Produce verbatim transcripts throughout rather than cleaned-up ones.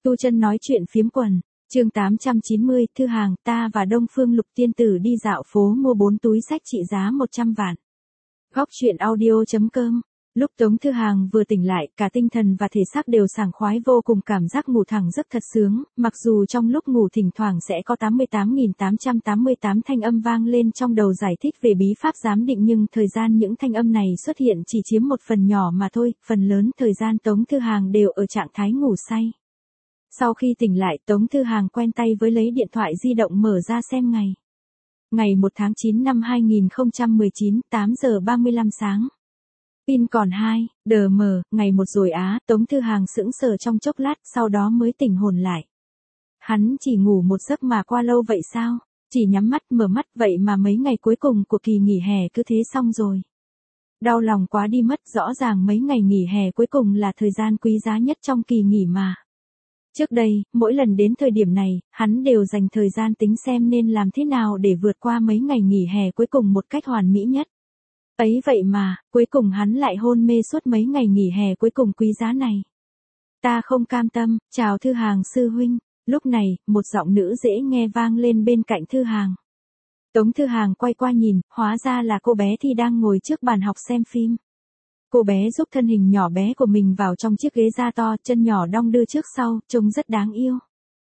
Tu Chân nói chuyện phiếm quần, chương tám trăm chín mươi, Thư Hàng, ta và Đông Phương Lục tiên tử đi dạo phố mua bốn túi sách trị giá một trăm vạn. Góc truyện audio chấm com. Lúc Tống Thư Hàng vừa tỉnh lại, cả tinh thần và thể xác đều sảng khoái vô cùng, cảm giác ngủ thẳng giấc thật sướng, mặc dù trong lúc ngủ thỉnh thoảng sẽ có tám mươi tám nghìn tám trăm tám mươi tám thanh âm vang lên trong đầu giải thích về bí pháp giám định, nhưng thời gian những thanh âm này xuất hiện chỉ chiếm một phần nhỏ mà thôi, phần lớn thời gian Tống Thư Hàng đều ở trạng thái ngủ say. Sau khi tỉnh lại, Tống Thư Hàng quen tay với lấy điện thoại di động mở ra xem ngày. Ngày một tháng chín năm hai nghìn không trăm mười chín, tám giờ ba mươi lăm sáng. Pin còn hai, đờ mờ, ngày một rồi á, Tống Thư Hàng sững sờ trong chốc lát, sau đó mới tỉnh hồn lại. Hắn chỉ ngủ một giấc mà qua lâu vậy sao? Chỉ nhắm mắt mở mắt vậy mà mấy ngày cuối cùng của kỳ nghỉ hè cứ thế xong rồi. Đau lòng quá đi mất, rõ ràng mấy ngày nghỉ hè cuối cùng là thời gian quý giá nhất trong kỳ nghỉ mà. Trước đây, mỗi lần đến thời điểm này, hắn đều dành thời gian tính xem nên làm thế nào để vượt qua mấy ngày nghỉ hè cuối cùng một cách hoàn mỹ nhất. Ấy vậy mà, cuối cùng hắn lại hôn mê suốt mấy ngày nghỉ hè cuối cùng quý giá này. Ta không cam tâm, chào Thư Hàng sư huynh. Lúc này, một giọng nữ dễ nghe vang lên bên cạnh Thư Hàng. Tống Thư Hàng quay qua nhìn, hóa ra là cô bé Thi đang ngồi trước bàn học xem phim. Cô bé giúp thân hình nhỏ bé của mình vào trong chiếc ghế da to, chân nhỏ đong đưa trước sau, trông rất đáng yêu.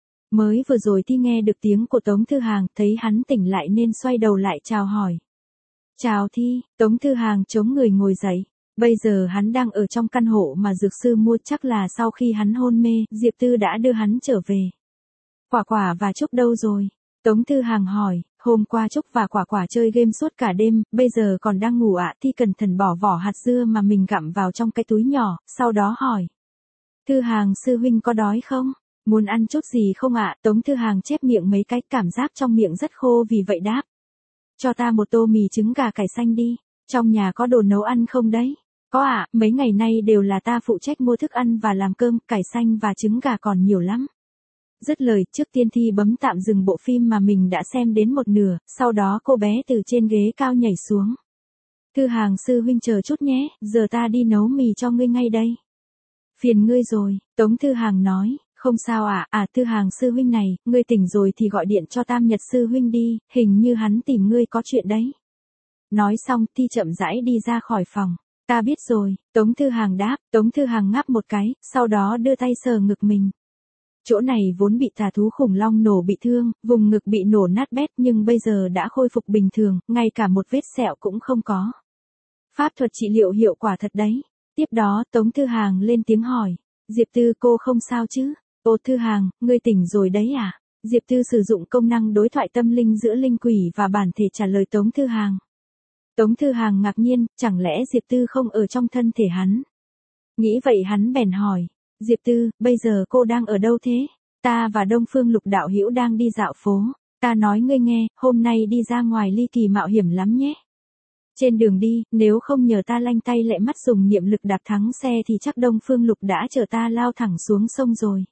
Mới vừa rồi Thi nghe được tiếng của Tống Thư Hàng, thấy hắn tỉnh lại nên xoay đầu lại chào hỏi. Chào Thi, Tống Thư Hàng chống người ngồi dậy. Bây giờ hắn đang ở trong căn hộ mà dược sư mua, chắc là sau khi hắn hôn mê, Diệp Tư đã đưa hắn trở về. Quả Quả và Trúc đâu rồi? Tống Thư Hàng hỏi, hôm qua Trúc và Quả Quả chơi game suốt cả đêm, bây giờ còn đang ngủ ạ. Thi cẩn thận bỏ vỏ hạt dưa mà mình gặm vào trong cái túi nhỏ, sau đó hỏi. Thư Hàng sư huynh có đói không? Muốn ăn chút gì không ạ? Tống Thư Hàng chép miệng mấy cái, cảm giác trong miệng rất khô vì vậy đáp. Cho ta một tô mì trứng gà cải xanh đi, trong nhà có đồ nấu ăn không đấy? Có ạ, mấy ngày nay đều là ta phụ trách mua thức ăn và làm cơm, cải xanh và trứng gà còn nhiều lắm. Dứt lời, trước tiên Thi bấm tạm dừng bộ phim mà mình đã xem đến một nửa, sau đó cô bé từ trên ghế cao nhảy xuống. Thư Hàng sư huynh chờ chút nhé, giờ ta đi nấu mì cho ngươi ngay đây. Phiền ngươi rồi, Tống Thư Hàng nói, không sao ạ, à, à Thư Hàng sư huynh này, ngươi tỉnh rồi thì gọi điện cho Tam Nhật sư huynh đi, hình như hắn tìm ngươi có chuyện đấy. Nói xong, Thi chậm rãi đi ra khỏi phòng. Ta biết rồi, Tống Thư Hàng đáp, Tống Thư Hàng ngáp một cái, sau đó đưa tay sờ ngực mình. Chỗ này vốn bị tà thú khủng long nổ bị thương, vùng ngực bị nổ nát bét nhưng bây giờ đã khôi phục bình thường, ngay cả một vết sẹo cũng không có. Pháp thuật trị liệu hiệu quả thật đấy. Tiếp đó, Tống Thư Hàng lên tiếng hỏi, Diệp Tư cô không sao chứ? Ô Thư Hàng, ngươi tỉnh rồi đấy à? Diệp Tư sử dụng công năng đối thoại tâm linh giữa linh quỷ và bản thể trả lời Tống Thư Hàng. Tống Thư Hàng ngạc nhiên, chẳng lẽ Diệp Tư không ở trong thân thể hắn? Nghĩ vậy hắn bèn hỏi. Diệp Tư, bây giờ cô đang ở đâu thế? Ta và Đông Phương Lục đạo hữu đang đi dạo phố. Ta nói ngươi nghe, hôm nay đi ra ngoài ly kỳ mạo hiểm lắm nhé. Trên đường đi, nếu không nhờ ta lanh tay lẹ mắt dùng niệm lực đạp thắng xe thì chắc Đông Phương Lục đã chở ta lao thẳng xuống sông rồi.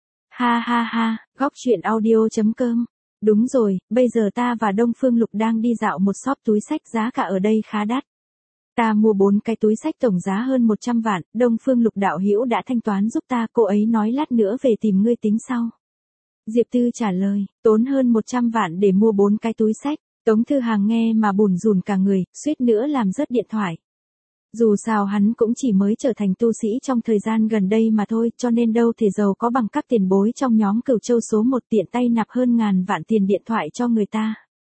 Ha ha ha, góc truyện audio chấm com. Đúng rồi, bây giờ ta và Đông Phương Lục đang đi dạo một shop túi sách, giá cả ở đây khá đắt. Ta mua bốn cái túi sách tổng giá hơn một trăm vạn, Đông Phương Lục đạo hữu đã thanh toán giúp ta, cô ấy nói lát nữa về tìm ngươi tính sau. Diệp Tư trả lời, tốn hơn một trăm vạn để mua bốn cái túi sách. Tống Thư Hàng nghe mà bủn rủn cả người, suýt nữa làm rớt điện thoại. Dù sao hắn cũng chỉ mới trở thành tu sĩ trong thời gian gần đây mà thôi, cho nên đâu thể giàu có bằng các tiền bối trong nhóm Cửu Châu số một tiện tay nạp hơn ngàn vạn tiền điện thoại cho người ta.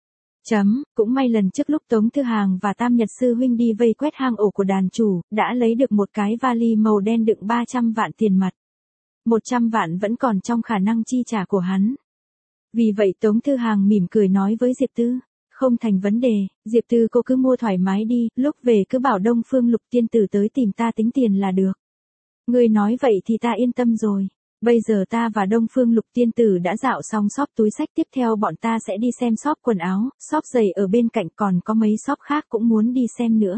Chấm, cũng may lần trước lúc Tống Thư Hàng và Tam Nhật sư huynh đi vây quét hang ổ của đàn chủ, đã lấy được một cái vali màu đen đựng ba trăm vạn tiền mặt. một trăm vạn vẫn còn trong khả năng chi trả của hắn. Vì vậy Tống Thư Hàng mỉm cười nói với Diệp Tư, không thành vấn đề, Diệp Tư cô cứ mua thoải mái đi, lúc về cứ bảo Đông Phương Lục tiên tử tới tìm ta tính tiền là được. Ngươi nói vậy thì ta yên tâm rồi. Bây giờ ta và Đông Phương Lục tiên tử đã dạo xong shop túi sách, tiếp theo bọn ta sẽ đi xem shop quần áo, shop giày ở bên cạnh, còn có mấy shop khác cũng muốn đi xem nữa.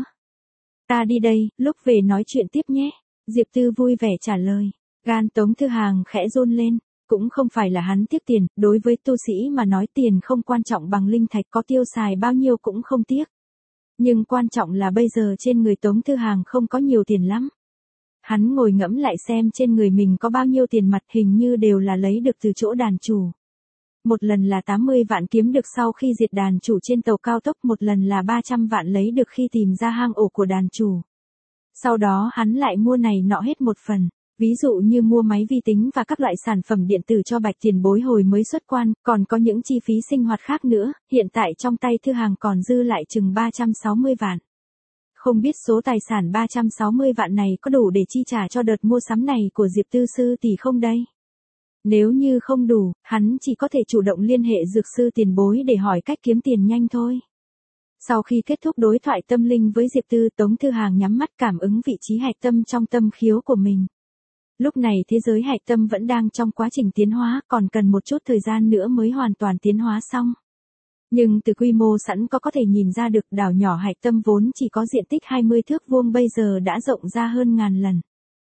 Ta đi đây, lúc về nói chuyện tiếp nhé. Diệp Tư vui vẻ trả lời. Gan Tống Thư Hàng khẽ run lên. Cũng không phải là hắn tiếc tiền, đối với tu sĩ mà nói tiền không quan trọng bằng linh thạch, có tiêu xài bao nhiêu cũng không tiếc. Nhưng quan trọng là bây giờ trên người Tống Thư Hàng không có nhiều tiền lắm. Hắn ngồi ngẫm lại xem trên người mình có bao nhiêu tiền mặt, hình như đều là lấy được từ chỗ đàn chủ. Một lần là tám mươi vạn kiếm được sau khi diệt đàn chủ trên tàu cao tốc, một lần là ba trăm vạn lấy được khi tìm ra hang ổ của đàn chủ. Sau đó hắn lại mua này nọ hết một phần. Ví dụ như mua máy vi tính và các loại sản phẩm điện tử cho Bạch tiền bối hồi mới xuất quan, còn có những chi phí sinh hoạt khác nữa, hiện tại trong tay Thư Hàng còn dư lại chừng ba trăm sáu mươi vạn. Không biết số tài sản ba trăm sáu mươi vạn này có đủ để chi trả cho đợt mua sắm này của Diệp Tư Sư tỷ không đây? Nếu như không đủ, hắn chỉ có thể chủ động liên hệ dược sư tiền bối để hỏi cách kiếm tiền nhanh thôi. Sau khi kết thúc đối thoại tâm linh với Diệp Tư, Tống Thư Hàng nhắm mắt cảm ứng vị trí hạch tâm trong tâm khiếu của mình. Lúc này thế giới hạch tâm vẫn đang trong quá trình tiến hóa, còn cần một chút thời gian nữa mới hoàn toàn tiến hóa xong. Nhưng từ quy mô sẵn có có thể nhìn ra được đảo nhỏ hạch tâm vốn chỉ có diện tích hai mươi thước vuông bây giờ đã rộng ra hơn ngàn lần.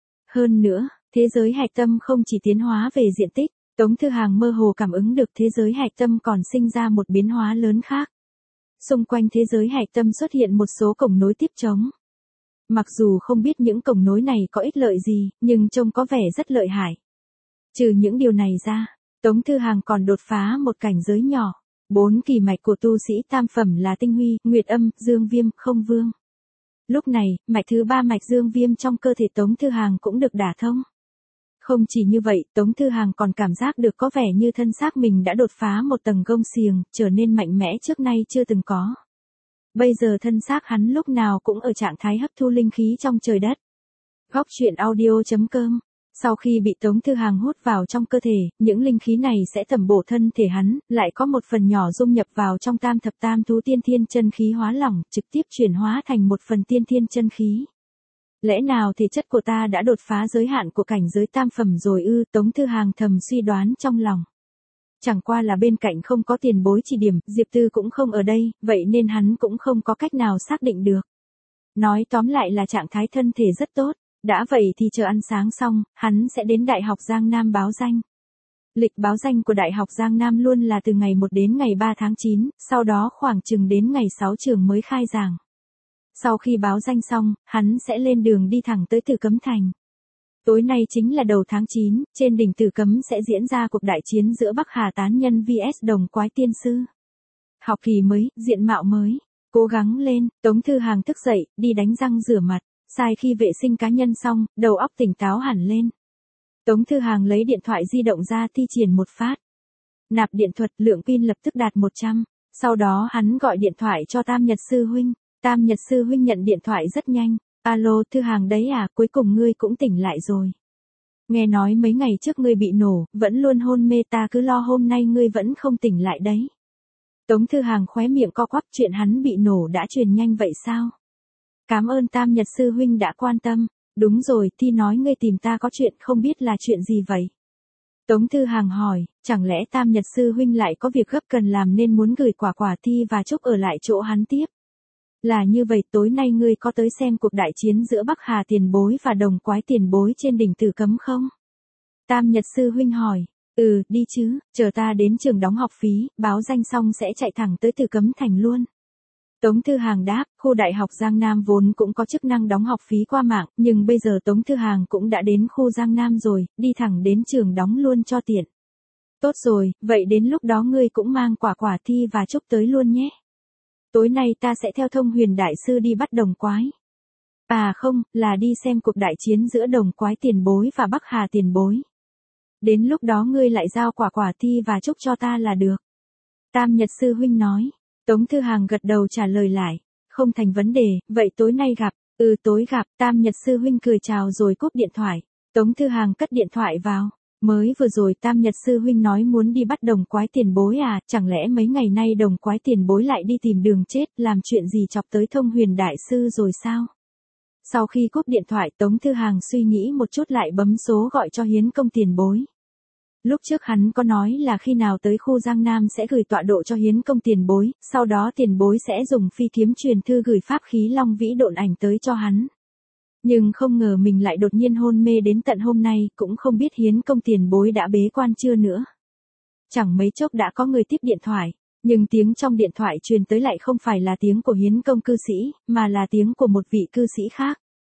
Hơn nữa, thế giới hạch tâm không chỉ tiến hóa về diện tích, Tống Thư Hàng mơ hồ cảm ứng được thế giới hạch tâm còn sinh ra một biến hóa lớn khác. Xung quanh thế giới hạch tâm xuất hiện một số cổng nối tiếp trống. Mặc dù không biết những cổng nối này có ích lợi gì, nhưng trông có vẻ rất lợi hại. Trừ những điều này ra, Tống Thư Hàng còn đột phá một cảnh giới nhỏ. Bốn kỳ mạch của tu sĩ tam phẩm là tinh huy, nguyệt âm, dương viêm, không vương. Lúc này, mạch thứ ba mạch dương viêm trong cơ thể Tống Thư Hàng cũng được đả thông. Không chỉ như vậy, Tống Thư Hàng còn cảm giác được có vẻ như thân xác mình đã đột phá một tầng gông xiềng, trở nên mạnh mẽ trước nay chưa từng có. Bây giờ thân xác hắn lúc nào cũng ở trạng thái hấp thu linh khí trong trời đất. Góc truyện audio chấm com. Sau khi bị Tống Thư Hàng hút vào trong cơ thể, những linh khí này sẽ tẩm bổ thân thể hắn, lại có một phần nhỏ dung nhập vào trong tam thập tam thú tiên thiên chân khí hóa lỏng, trực tiếp chuyển hóa thành một phần tiên thiên chân khí. Lẽ nào thể chất của ta đã đột phá giới hạn của cảnh giới tam phẩm rồi ư? Tống Thư Hàng thầm suy đoán trong lòng. Chẳng qua là bên cạnh không có tiền bối chỉ điểm, Diệp Tư cũng không ở đây, vậy nên hắn cũng không có cách nào xác định được. Nói tóm lại là trạng thái thân thể rất tốt, đã vậy thì chờ ăn sáng xong, hắn sẽ đến Đại học Giang Nam báo danh. Lịch báo danh của Đại học Giang Nam luôn là từ ngày một đến ngày ba tháng chín, sau đó khoảng chừng đến ngày sáu trường mới khai giảng. Sau khi báo danh xong, hắn sẽ lên đường đi thẳng tới Tử Cấm Thành. Tối nay chính là đầu tháng chín, trên đỉnh Tử Cấm sẽ diễn ra cuộc đại chiến giữa Bắc Hà Tán Nhân vs Đồng Quái Tiên Sư. Học kỳ mới, diện mạo mới, cố gắng lên. Tống Thư Hàng thức dậy, đi đánh răng rửa mặt, sai khi vệ sinh cá nhân xong, đầu óc tỉnh táo hẳn lên. Tống Thư Hàng lấy điện thoại di động ra thi triển một phát. Nạp điện thuật, lượng pin lập tức đạt một trăm, sau đó hắn gọi điện thoại cho Tam Nhật Sư Huynh. Tam Nhật Sư Huynh nhận điện thoại rất nhanh. Alo, Thư Hàng đấy à, cuối cùng ngươi cũng tỉnh lại rồi. Nghe nói mấy ngày trước ngươi bị nổ, vẫn luôn hôn mê, ta cứ lo hôm nay ngươi vẫn không tỉnh lại đấy. Tống Thư Hàng khóe miệng co quắp, chuyện hắn bị nổ đã truyền nhanh vậy sao? Cảm ơn Tam Nhật Sư Huynh đã quan tâm. Đúng rồi, Thi nói ngươi tìm ta có chuyện, không biết là chuyện gì vậy? Tống Thư Hàng hỏi, chẳng lẽ Tam Nhật Sư Huynh lại có việc gấp cần làm nên muốn gửi quả quả Thi và Trúc ở lại chỗ hắn tiếp? Là như vậy, tối nay ngươi có tới xem cuộc đại chiến giữa Bắc Hà tiền bối và Đồng Quái tiền bối trên đỉnh Tử Cấm không? Tam Nhật Sư Huynh hỏi, ừ, đi chứ, chờ ta đến trường đóng học phí, báo danh xong sẽ chạy thẳng tới Tử Cấm Thành luôn. Tống Thư Hàng đáp, khu Đại học Giang Nam vốn cũng có chức năng đóng học phí qua mạng, nhưng bây giờ Tống Thư Hàng cũng đã đến khu Giang Nam rồi, đi thẳng đến trường đóng luôn cho tiện. Tốt rồi, vậy đến lúc đó ngươi cũng mang quả quả Thi và Trúc tới luôn nhé. Tối nay ta sẽ theo Thông Huyền Đại Sư đi bắt Đồng Quái. À không, là đi xem cuộc đại chiến giữa Đồng Quái tiền bối và Bắc Hà tiền bối. Đến lúc đó ngươi lại giao quả quả Thi và Trúc cho ta là được. Tam Nhật Sư Huynh nói. Tống Thư Hàng gật đầu trả lời lại. Không thành vấn đề, vậy tối nay gặp. Ừ, tối gặp. Tam Nhật Sư Huynh cười chào rồi cúp điện thoại. Tống Thư Hàng cất điện thoại vào. Mới vừa rồi Tam Nhật Sư Huynh nói muốn đi bắt Đồng Quái tiền bối à, chẳng lẽ mấy ngày nay Đồng Quái tiền bối lại đi tìm đường chết, làm chuyện gì chọc tới Thông Huyền Đại Sư rồi sao? Sau khi cúp điện thoại, Tống Thư Hàng suy nghĩ một chút lại bấm số gọi cho Hiến Công tiền bối. Lúc trước hắn có nói là khi nào tới khu Giang Nam sẽ gửi tọa độ cho Hiến Công tiền bối, sau đó tiền bối sẽ dùng phi kiếm truyền thư gửi pháp khí Long Vĩ Độn Ảnh tới cho hắn. Nhưng không ngờ mình lại đột nhiên hôn mê đến tận hôm nay, cũng không biết Hiến Công tiền bối đã bế quan chưa nữa. Chẳng mấy chốc đã có người tiếp điện thoại, nhưng tiếng trong điện thoại truyền tới lại không phải là tiếng của Hiến Công cư sĩ, mà là tiếng của một vị cư sĩ khác.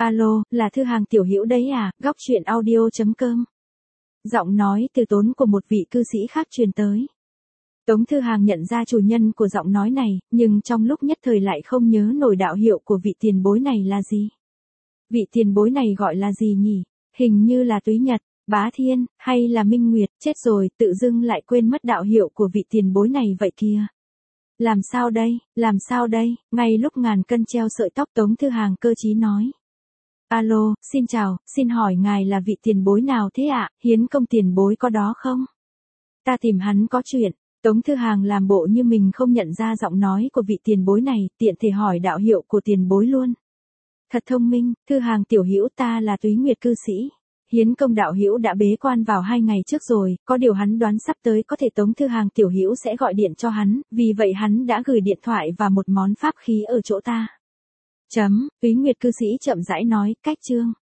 Alo, là Thư Hàng tiểu hữu đấy à, góc chuyện audio chấm com. Giọng nói từ tốn của một vị cư sĩ khác truyền tới. Tống Thư Hàng nhận ra chủ nhân của giọng nói này, nhưng trong lúc nhất thời lại không nhớ nổi đạo hiệu của vị tiền bối này là gì. Vị tiền bối này gọi là gì nhỉ? Hình như là Túy Nhật, Bá Thiên, hay là Minh Nguyệt, chết rồi, tự dưng lại quên mất đạo hiệu của vị tiền bối này vậy kìa. Làm sao đây, làm sao đây, ngay lúc ngàn cân treo sợi tóc Tống Thư Hàng cơ trí nói. Alo, xin chào, xin hỏi ngài là vị tiền bối nào thế ạ, Hiến Công tiền bối có đó không? Ta tìm hắn có chuyện. Tống Thư Hàng làm bộ như mình không nhận ra giọng nói của vị tiền bối này, tiện thể hỏi đạo hiệu của tiền bối luôn. Thật thông minh, Thư Hàng tiểu hữu, ta là Túy Nguyệt cư sĩ. Hiến Công đạo hữu đã bế quan vào hai ngày trước rồi, có điều hắn đoán sắp tới có thể Tống Thư Hàng tiểu hữu sẽ gọi điện cho hắn, vì vậy hắn đã gửi điện thoại và một món pháp khí ở chỗ ta. Chấm, Túy Nguyệt cư sĩ chậm rãi nói, cách chương.